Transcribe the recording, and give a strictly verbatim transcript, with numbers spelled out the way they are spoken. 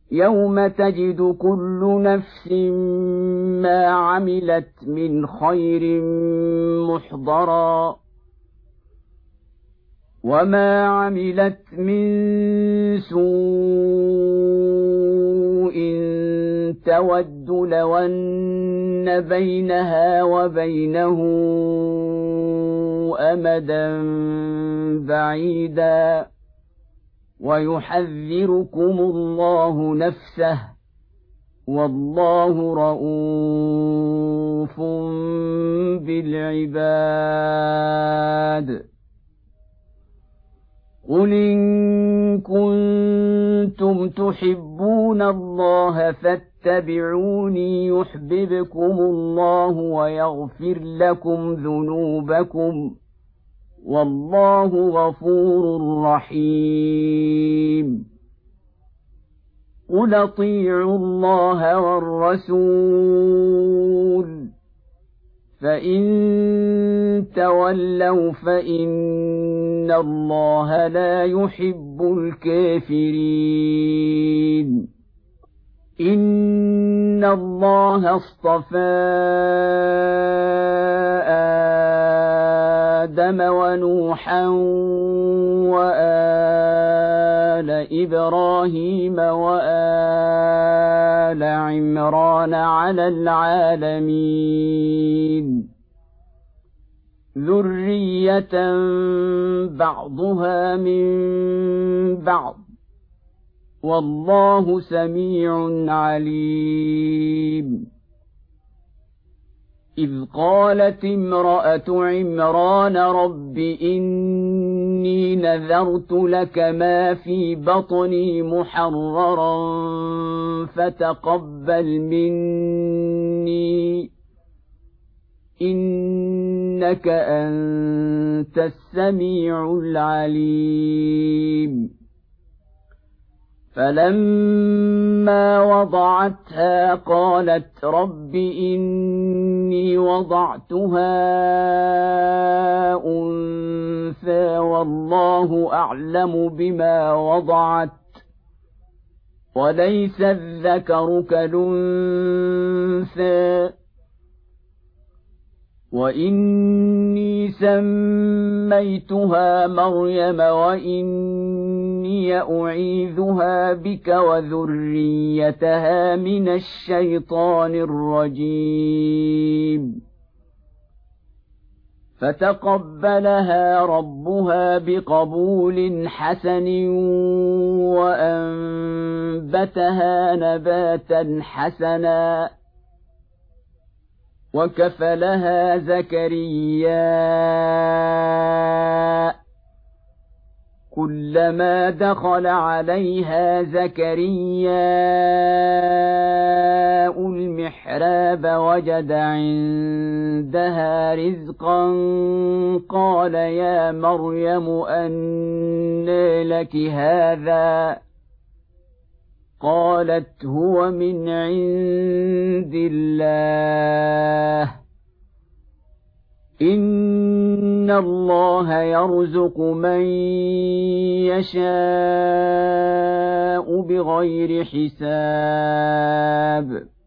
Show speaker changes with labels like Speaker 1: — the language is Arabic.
Speaker 1: يوم تجد كل نفس ما عملت من خير محضرا وما عملت من سوء تود لو أن بينها وبينه أمدا بعيدا ويحذركم الله نفسه والله رءوف بالعباد قل إن كنتم تحبون الله فاتبعوني يحببكم الله ويغفر لكم ذنوبكم والله غفور رحيم قل اطيعوا الله والرسول فإن تولوا فإن الله لا يحب الكافرين إن الله اصطفى آدم ونوحا وآل إبراهيم وآل عمران على العالمين ذرية بعضها من بعض والله سميع عليم إذ قالت امرأة عمران رب إني نذرت لك ما في بطني محررا فتقبل مني إنك أنت السميع العليم فلما وضعتها قالت رب إني وضعتها أنثى والله أعلم بما وضعت وليس الذكر كالأنثى وإني سميتها مريم وإني أعيذها بك وذريتها من الشيطان الرجيم فتقبلها ربها بقبول حسن وأنبتها نباتا حسنا وكفلها زكريا كلما دخل عليها زكريا المحراب وجد عندها رزقا قال يا مريم أنى لك هذا قالت هو من عند الله إن الله يرزق من يشاء بغير حساب